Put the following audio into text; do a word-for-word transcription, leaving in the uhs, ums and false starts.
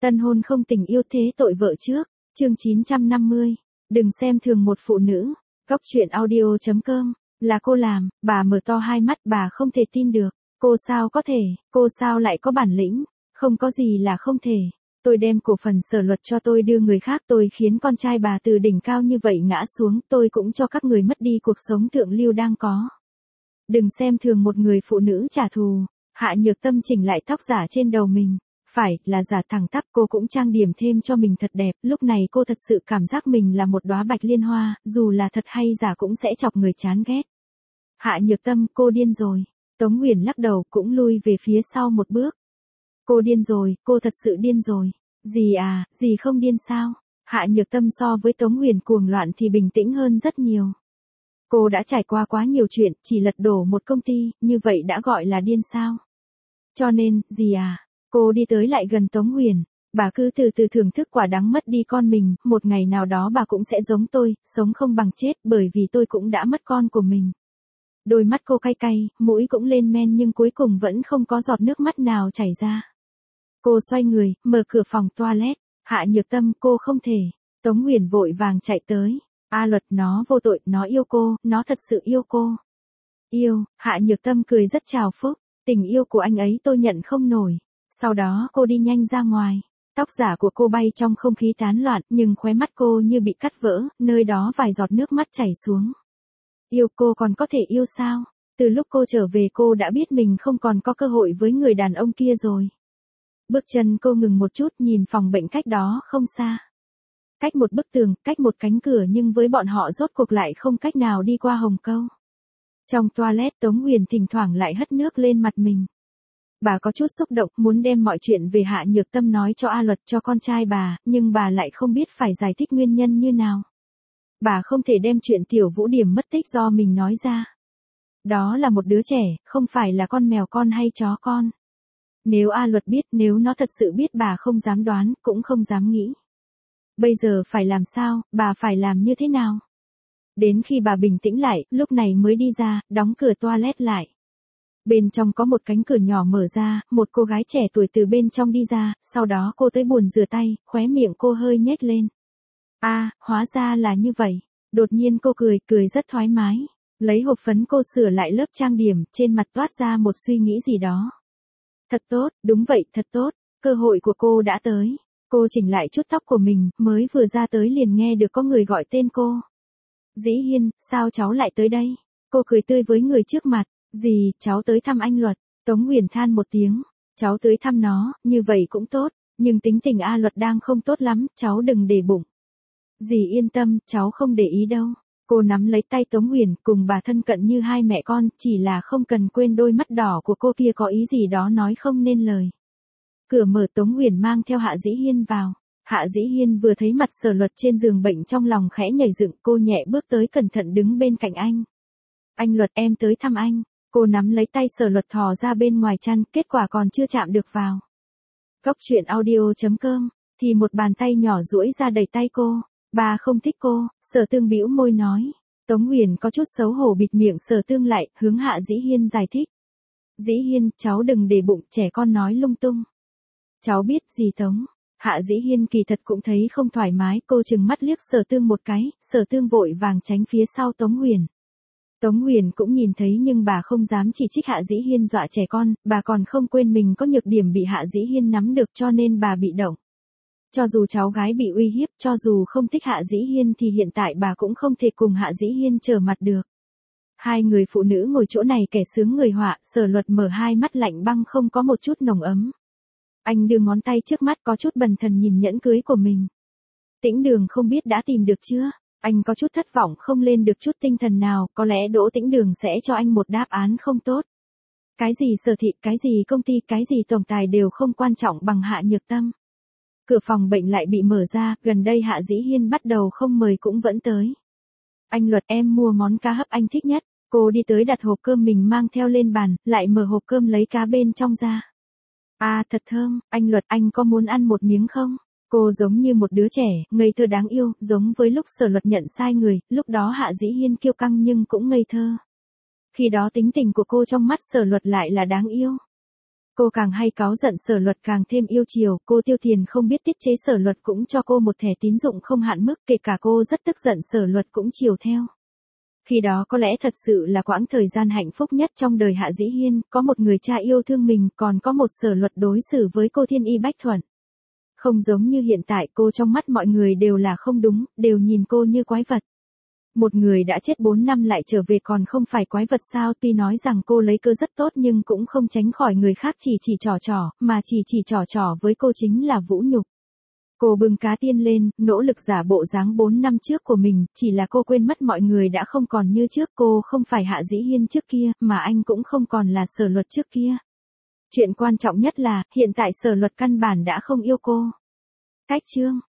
Tân hôn không tình yêu thế tội vợ trước, chương chín trăm năm mươi. Đừng xem thường một phụ nữ. Góc truyện audio chấm com. Là cô làm, bà mở to hai mắt, bà không thể tin được. Cô sao có thể, cô sao lại có bản lĩnh, không có gì là không thể. Tôi đem cổ phần Sở Luật cho tôi đưa người khác, tôi khiến con trai bà từ đỉnh cao như vậy ngã xuống, tôi cũng cho các người mất đi cuộc sống thượng lưu đang có. Đừng xem thường một người phụ nữ trả thù. Hạ Nhược Tâm chỉnh lại tóc giả trên đầu mình. Phải, là giả thẳng tắp, cô cũng trang điểm thêm cho mình thật đẹp, lúc này cô thật sự cảm giác mình là một đóa bạch liên hoa, dù là thật hay giả cũng sẽ chọc người chán ghét. Hạ Nhược Tâm, cô điên rồi. Tống Uyển lắc đầu cũng lui về phía sau một bước. Cô điên rồi, cô thật sự điên rồi. Gì à, gì không điên sao? Hạ Nhược Tâm so với Tống Uyển cuồng loạn thì bình tĩnh hơn rất nhiều. Cô đã trải qua quá nhiều chuyện, chỉ lật đổ một công ty, như vậy đã gọi là điên sao? Cho nên, gì à? Cô đi tới lại gần Tống Uyển, bà cứ từ từ thưởng thức quả đắng mất đi con mình, một ngày nào đó bà cũng sẽ giống tôi, sống không bằng chết, bởi vì tôi cũng đã mất con của mình. Đôi mắt cô cay cay, mũi cũng lên men nhưng cuối cùng vẫn không có giọt nước mắt nào chảy ra. Cô xoay người, mở cửa phòng toilet. Hạ Nhược Tâm, cô không thể. Tống Uyển vội vàng chạy tới. A Luật, nó vô tội, nó yêu cô, nó thật sự yêu cô. Yêu, Hạ Nhược Tâm cười rất trào phúc, tình yêu của anh ấy tôi nhận không nổi. Sau đó cô đi nhanh ra ngoài. Tóc giả của cô bay trong không khí tán loạn, nhưng khóe mắt cô như bị cắt vỡ, nơi đó vài giọt nước mắt chảy xuống. Yêu cô còn có thể yêu sao? Từ lúc cô trở về cô đã biết mình không còn có cơ hội với người đàn ông kia rồi. Bước chân cô ngừng một chút, nhìn phòng bệnh cách đó không xa. Cách một bức tường, cách một cánh cửa, nhưng với bọn họ rốt cuộc lại không cách nào đi qua hồng câu. Trong toilet, Tống Uyển thỉnh thoảng lại hất nước lên mặt mình. Bà có chút xúc động, muốn đem mọi chuyện về Hạ Nhược Tâm nói cho A Luật, cho con trai bà, nhưng bà lại không biết phải giải thích nguyên nhân như nào. Bà không thể đem chuyện Tiểu Vũ Điểm mất tích do mình nói ra. Đó là một đứa trẻ, không phải là con mèo con hay chó con. Nếu A Luật biết, nếu nó thật sự biết, bà không dám đoán, cũng không dám nghĩ. Bây giờ phải làm sao, bà phải làm như thế nào? Đến khi bà bình tĩnh lại, lúc này mới đi ra, đóng cửa toilet lại. Bên trong có một cánh cửa nhỏ mở ra, một cô gái trẻ tuổi từ bên trong đi ra, sau đó cô tới bồn rửa tay, khóe miệng cô hơi nhếch lên. A, à, hóa ra là như vậy. Đột nhiên cô cười, cười rất thoải mái. Lấy hộp phấn cô sửa lại lớp trang điểm, trên mặt toát ra một suy nghĩ gì đó. Thật tốt, đúng vậy, thật tốt, cơ hội của cô đã tới. Cô chỉnh lại chút tóc của mình, mới vừa ra tới liền nghe được có người gọi tên cô. Dĩ Hiên, sao cháu lại tới đây? Cô cười tươi với người trước mặt. Gì, cháu tới thăm anh Luật. Tống Uyển than một tiếng. Cháu tới thăm nó, như vậy cũng tốt, nhưng tính tình A Luật đang không tốt lắm, cháu đừng để bụng. Dì yên tâm, cháu không để ý đâu. Cô nắm lấy tay Tống Uyển, cùng bà thân cận như hai mẹ con, chỉ là không cần quên đôi mắt đỏ của cô kia có ý gì đó nói không nên lời. Cửa mở, Tống Uyển mang theo Hạ Dĩ Hiên vào. Hạ Dĩ Hiên vừa thấy mặt Sở Luật trên giường bệnh trong lòng khẽ nhảy dựng, cô nhẹ bước tới cẩn thận đứng bên cạnh anh. Anh Luật, em tới thăm anh. Cô nắm lấy tay Sở Luật thò ra bên ngoài chăn, kết quả còn chưa chạm được vào. Góc truyện audio chấm com, thì một bàn tay nhỏ duỗi ra đẩy tay cô. Bà không thích cô, Sở Tương bĩu môi nói. Tống Uyển có chút xấu hổ bịt miệng Sở Tương lại, hướng Hạ Dĩ Hiên giải thích. Dĩ Hiên, cháu đừng để bụng, trẻ con nói lung tung. Cháu biết gì Tống. Hạ Dĩ Hiên kỳ thật cũng thấy không thoải mái, cô chừng mắt liếc Sở Tương một cái, Sở Tương vội vàng tránh phía sau Tống Uyển. Tống Uyển cũng nhìn thấy nhưng bà không dám chỉ trích Hạ Dĩ Hiên dọa trẻ con, bà còn không quên mình có nhược điểm bị Hạ Dĩ Hiên nắm được cho nên bà bị động. Cho dù cháu gái bị uy hiếp, cho dù không thích Hạ Dĩ Hiên thì hiện tại bà cũng không thể cùng Hạ Dĩ Hiên trở mặt được. Hai người phụ nữ ngồi chỗ này kẻ sướng người họa, Sở Luật mở hai mắt lạnh băng không có một chút nồng ấm. Anh đưa ngón tay trước mắt có chút bần thần nhìn nhẫn cưới của mình. Tĩnh Đường không biết đã tìm được chưa? Anh có chút thất vọng không lên được chút tinh thần nào, có lẽ Đỗ Tĩnh Đường sẽ cho anh một đáp án không tốt. Cái gì Sở thị, cái gì công ty, cái gì tổng tài đều không quan trọng bằng Hạ Nhược Tâm. Cửa phòng bệnh lại bị mở ra, gần đây Hạ Dĩ Hiên bắt đầu không mời cũng vẫn tới. Anh Luật, em mua món cá hấp anh thích nhất. Cô đi tới đặt hộp cơm mình mang theo lên bàn, lại mở hộp cơm lấy cá bên trong ra. À, thật thơm, anh Luật, anh có muốn ăn một miếng không? Cô giống như một đứa trẻ, ngây thơ đáng yêu, giống với lúc Sở Luật nhận sai người, lúc đó Hạ Dĩ Hiên kiêu căng nhưng cũng ngây thơ. Khi đó tính tình của cô trong mắt Sở Luật lại là đáng yêu. Cô càng hay cáu giận Sở Luật càng thêm yêu chiều, cô tiêu tiền không biết tiết chế Sở Luật cũng cho cô một thẻ tín dụng không hạn mức, kể cả cô rất tức giận Sở Luật cũng chiều theo. Khi đó có lẽ thật sự là quãng thời gian hạnh phúc nhất trong đời Hạ Dĩ Hiên, có một người cha yêu thương mình, còn có một Sở Luật đối xử với cô thiên y bách thuận. Không giống như hiện tại, cô trong mắt mọi người đều là không đúng, đều nhìn cô như quái vật. Một người đã chết bốn năm lại trở về còn không phải quái vật sao? Tuy nói rằng cô lấy cớ rất tốt nhưng cũng không tránh khỏi người khác chỉ chỉ trò trò, mà chỉ chỉ trò trò với cô chính là vũ nhục. Cô bưng cá tiên lên, nỗ lực giả bộ dáng bốn năm trước của mình, chỉ là cô quên mất mọi người đã không còn như trước, cô không phải Hạ Dĩ Hiên trước kia, mà anh cũng không còn là Sở Luật trước kia. Chuyện quan trọng nhất là, hiện tại Sở Luật căn bản đã không yêu cô. Cách chương